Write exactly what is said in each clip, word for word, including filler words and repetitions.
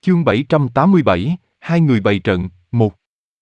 Chương bảy trăm tám mươi bảy, hai người bày trận, một.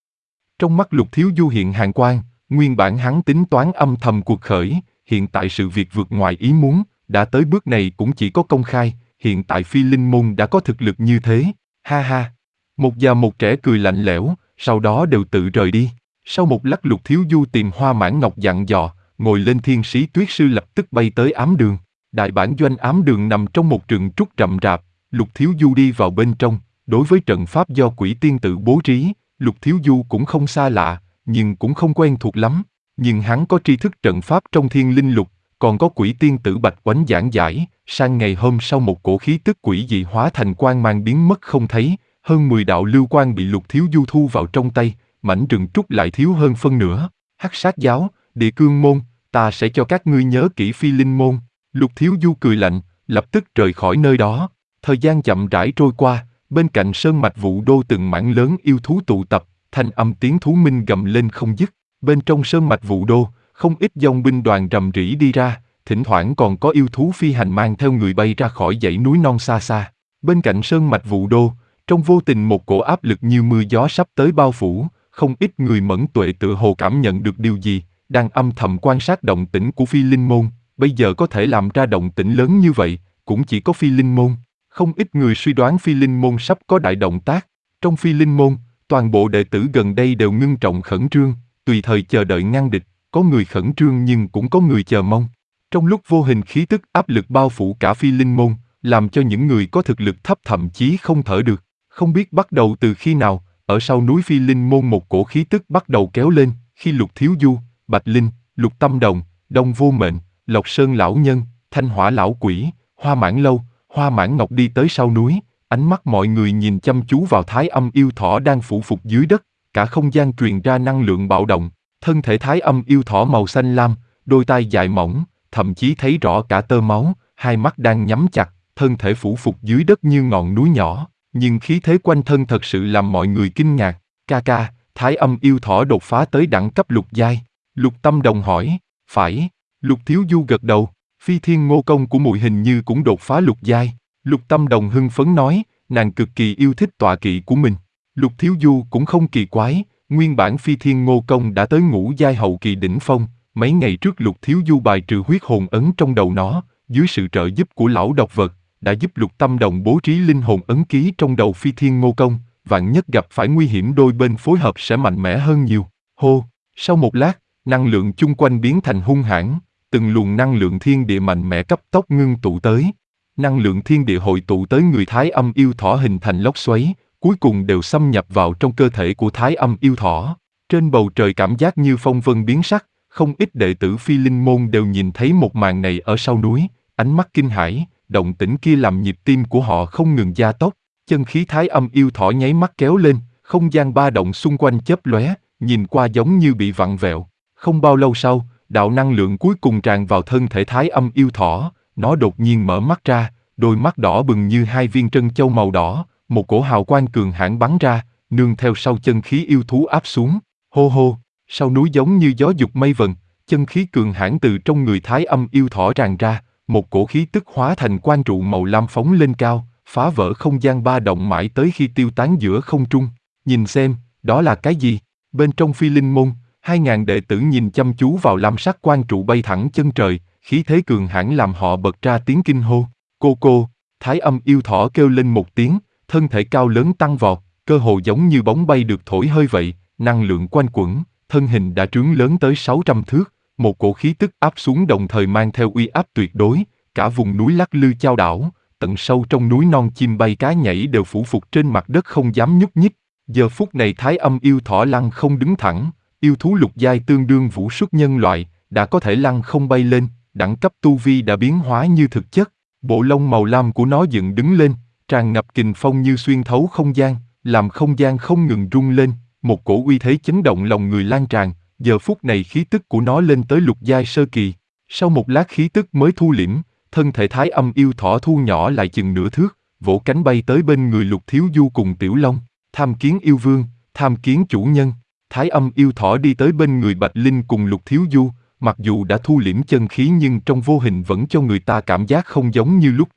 Trong mắt Lục Thiếu Du hiện hàn quang, nguyên bản hắn tính toán âm thầm cuộc khởi, hiện tại sự việc vượt ngoài ý muốn, đã tới bước này cũng chỉ có công khai, hiện tại Phi Linh Môn đã có thực lực như thế, ha ha. Một già một trẻ cười lạnh lẽo, sau đó đều tự rời đi. Sau một lát Lục Thiếu Du tìm Hoa Mãn Ngọc dặn dò, ngồi lên Thiên Sĩ Tuyết Sư lập tức bay tới ám đường. Đại bản doanh ám đường nằm trong một rừng trúc rậm rạp, Lục Thiếu Du đi vào bên trong. Đối với trận pháp do Quỷ Tiên tự bố trí, Lục Thiếu Du cũng không xa lạ, nhưng cũng không quen thuộc lắm. Nhưng hắn có tri thức trận pháp trong Thiên Linh Lục, còn có Quỷ Tiên tử Bạch Oánh giảng giải. Sang ngày hôm sau một cổ khí tức quỷ dị hóa thành quang mang biến mất không thấy, hơn mười đạo lưu quang bị Lục Thiếu Du thu vào trong tay, mảnh rừng trúc lại thiếu hơn phân nửa. Hắc Sát Giáo, Địa Cương Môn, ta sẽ cho các ngươi nhớ kỹ Phi Linh Môn. Lục Thiếu Du cười lạnh, lập tức rời khỏi nơi đó. Thời gian chậm rãi trôi qua. Bên cạnh sơn mạch Vũ Đô từng mảng lớn yêu thú tụ tập, thanh âm tiếng thú minh gầm lên không dứt. Bên trong sơn mạch Vũ Đô, không ít dòng binh đoàn rầm rĩ đi ra, thỉnh thoảng còn có yêu thú phi hành mang theo người bay ra khỏi dãy núi non xa xa. Bên cạnh sơn mạch Vũ Đô, trong vô tình một cổ áp lực như mưa gió sắp tới bao phủ, không ít người mẫn tuệ tự hồ cảm nhận được điều gì, đang âm thầm quan sát động tĩnh của Phi Linh Môn. Bây giờ có thể làm ra động tĩnh lớn như vậy, cũng chỉ có Phi Linh Môn. Không ít người suy đoán Phi Linh Môn sắp có đại động tác. Trong Phi Linh Môn, toàn bộ đệ tử gần đây đều ngưng trọng khẩn trương, tùy thời chờ đợi ngăn địch, có người khẩn trương nhưng cũng có người chờ mong. Trong lúc vô hình khí tức áp lực bao phủ cả Phi Linh Môn, làm cho những người có thực lực thấp thậm chí không thở được. Không biết bắt đầu từ khi nào, ở sau núi Phi Linh Môn một cổ khí tức bắt đầu kéo lên, khi Lục Thiếu Du, Bạch Linh, Lục Tâm Đồng, Đông Vô Mệnh, Lộc Sơn Lão Nhân, Thanh Hỏa Lão Quỷ, Hoa Mãn Lâu, Hoa Mãn Ngọc đi tới sau núi, ánh mắt mọi người nhìn chăm chú vào Thái Âm Yêu Thỏ đang phủ phục dưới đất, cả không gian truyền ra năng lượng bạo động, thân thể Thái Âm Yêu Thỏ màu xanh lam, đôi tai dài mỏng, thậm chí thấy rõ cả tơ máu, hai mắt đang nhắm chặt, thân thể phủ phục dưới đất như ngọn núi nhỏ, nhưng khí thế quanh thân thật sự làm mọi người kinh ngạc. Ca ca, Thái Âm Yêu Thỏ đột phá tới đẳng cấp lục giai. Lục Tâm Đồng hỏi. Phải. Lục Thiếu Du gật đầu. Phi Thiên Ngô Công của muội hình như cũng đột phá lục giai. Lục Tâm Đồng hưng phấn nói, nàng cực kỳ yêu thích tọa kỵ của mình. Lục Thiếu Du cũng không kỳ quái, nguyên bản Phi Thiên Ngô Công đã tới ngũ giai hậu kỳ đỉnh phong. Mấy ngày trước Lục Thiếu Du bài trừ huyết hồn ấn trong đầu nó, dưới sự trợ giúp của lão độc vật, đã giúp Lục Tâm Đồng bố trí linh hồn ấn ký trong đầu Phi Thiên Ngô Công, vạn nhất gặp phải nguy hiểm đôi bên phối hợp sẽ mạnh mẽ hơn nhiều. Hô, sau một lát, năng lượng chung quanh biến thành hung hãn, từng luồng năng lượng thiên địa mạnh mẽ cấp tốc ngưng tụ tới. Năng lượng thiên địa hội tụ tới người Thái Âm Yêu Thỏ hình thành lốc xoáy, cuối cùng đều xâm nhập vào trong cơ thể của Thái Âm Yêu Thỏ. Trên bầu trời cảm giác như phong vân biến sắc, không ít đệ tử Phi Linh Môn đều nhìn thấy một màn này ở sau núi, ánh mắt kinh hãi, động tĩnh kia làm nhịp tim của họ không ngừng gia tốc, chân khí Thái Âm Yêu Thỏ nháy mắt kéo lên, không gian ba động xung quanh chớp lóe, nhìn qua giống như bị vặn vẹo. Không bao lâu sau, đạo năng lượng cuối cùng tràn vào thân thể Thái Âm Yêu Thỏ, nó đột nhiên mở mắt ra, đôi mắt đỏ bừng như hai viên trân châu màu đỏ, một cổ hào quang cường hãn bắn ra, nương theo sau chân khí yêu thú áp xuống. Hô hô, sau núi giống như gió dục mây vần, chân khí cường hãn từ trong người Thái Âm Yêu Thỏ tràn ra, một cổ khí tức hóa thành quang trụ màu lam phóng lên cao, phá vỡ không gian ba động mãi tới khi tiêu tán giữa không trung. Nhìn xem, đó là cái gì? Bên trong Phi Linh Môn, hai ngàn đệ tử nhìn chăm chú vào lam sắc quang trụ bay thẳng chân trời, khí thế cường hãn làm họ bật ra tiếng kinh hô. Cô cô, Thái Âm Yêu Thỏ kêu lên một tiếng, thân thể cao lớn tăng vọt, cơ hồ giống như bóng bay được thổi hơi vậy, năng lượng quanh quẩn, thân hình đã trướng lớn tới sáu trăm thước, một cổ khí tức áp xuống đồng thời mang theo uy áp tuyệt đối, cả vùng núi lắc lư chao đảo, tận sâu trong núi non chim bay cá nhảy đều phủ phục trên mặt đất không dám nhúc nhích. Giờ phút này Thái Âm Yêu Thỏ lăng không đứng thẳng, yêu thú lục giai tương đương vũ xuất nhân loại, đã có thể lăng không bay lên, đẳng cấp tu vi đã biến hóa như thực chất, bộ lông màu lam của nó dựng đứng lên, tràn ngập kình phong như xuyên thấu không gian, làm không gian không ngừng rung lên, một cổ uy thế chấn động lòng người lan tràn. Giờ phút này khí tức của nó lên tới lục giai sơ kỳ, sau một lát khí tức mới thu liễm, thân thể Thái Âm Yêu Thỏ thu nhỏ lại chừng nửa thước, vỗ cánh bay tới bên người Lục Thiếu Du cùng Tiểu Long. Tham kiến yêu vương, tham kiến chủ nhân. Thái Âm Yêu Thỏ đi tới bên người Bạch Linh cùng Lục Thiếu Du, mặc dù đã thu liễm chân khí nhưng trong vô hình vẫn cho người ta cảm giác không giống như lúc trước,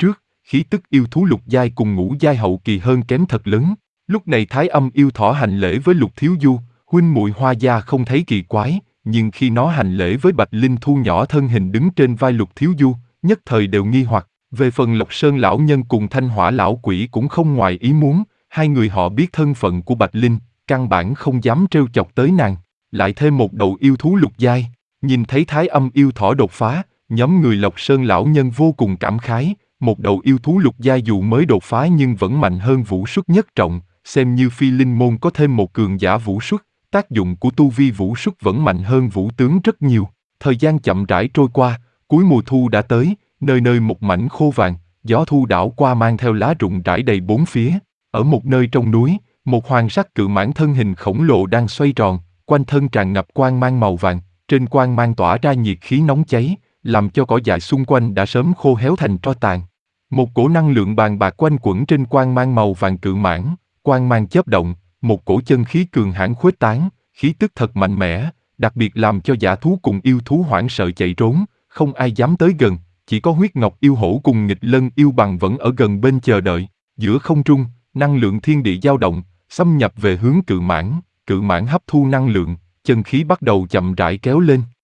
khí tức yêu thú lục giai cùng ngũ giai hậu kỳ hơn kém thật lớn. Lúc này Thái Âm yêu thỏ hành lễ với Lục Thiếu Du, huynh muội Hoa gia không thấy kỳ quái, nhưng khi nó hành lễ với Bạch Linh thu nhỏ thân hình đứng trên vai Lục Thiếu Du, nhất thời đều nghi hoặc. Về phần Lộc Sơn lão nhân cùng Thanh Hỏa lão quỷ cũng không ngoài ý muốn, hai người họ biết thân phận của Bạch Linh, căn bản không dám trêu chọc tới nàng, lại thêm một đầu yêu thú lục giai. Nhìn thấy Thái Âm yêu thỏ đột phá, nhóm người Lộc Sơn lão nhân vô cùng cảm khái, một đầu yêu thú lục giai dù mới đột phá nhưng vẫn mạnh hơn Vũ Xuất nhất trọng, xem như Phi Linh môn có thêm một cường giả Vũ Xuất, tác dụng của tu vi Vũ Xuất vẫn mạnh hơn Vũ tướng rất nhiều. Thời gian chậm rãi trôi qua, cuối mùa thu đã tới, nơi nơi một mảnh khô vàng, gió thu đảo qua mang theo lá rụng rải đầy bốn phía. Ở một nơi trong núi, một hoàng sắc cự mãng thân hình khổng lồ đang xoay tròn, quanh thân tràn ngập quang mang màu vàng, trên quang mang tỏa ra nhiệt khí nóng cháy, làm cho cỏ dại xung quanh đã sớm khô héo thành tro tàn. Một cổ năng lượng bàn bạc quanh quẩn trên quang mang màu vàng cự mãng, quang mang chớp động, một cổ chân khí cường hãn khuếch tán, khí tức thật mạnh mẽ, đặc biệt làm cho dã thú cùng yêu thú hoảng sợ chạy trốn, không ai dám tới gần, chỉ có huyết ngọc yêu hổ cùng nghịch lân yêu bằng vẫn ở gần bên chờ đợi. Giữa không trung, năng lượng thiên địa dao động, xâm nhập về hướng cự mãng, cự mãng hấp thu năng lượng, chân khí bắt đầu chậm rãi kéo lên.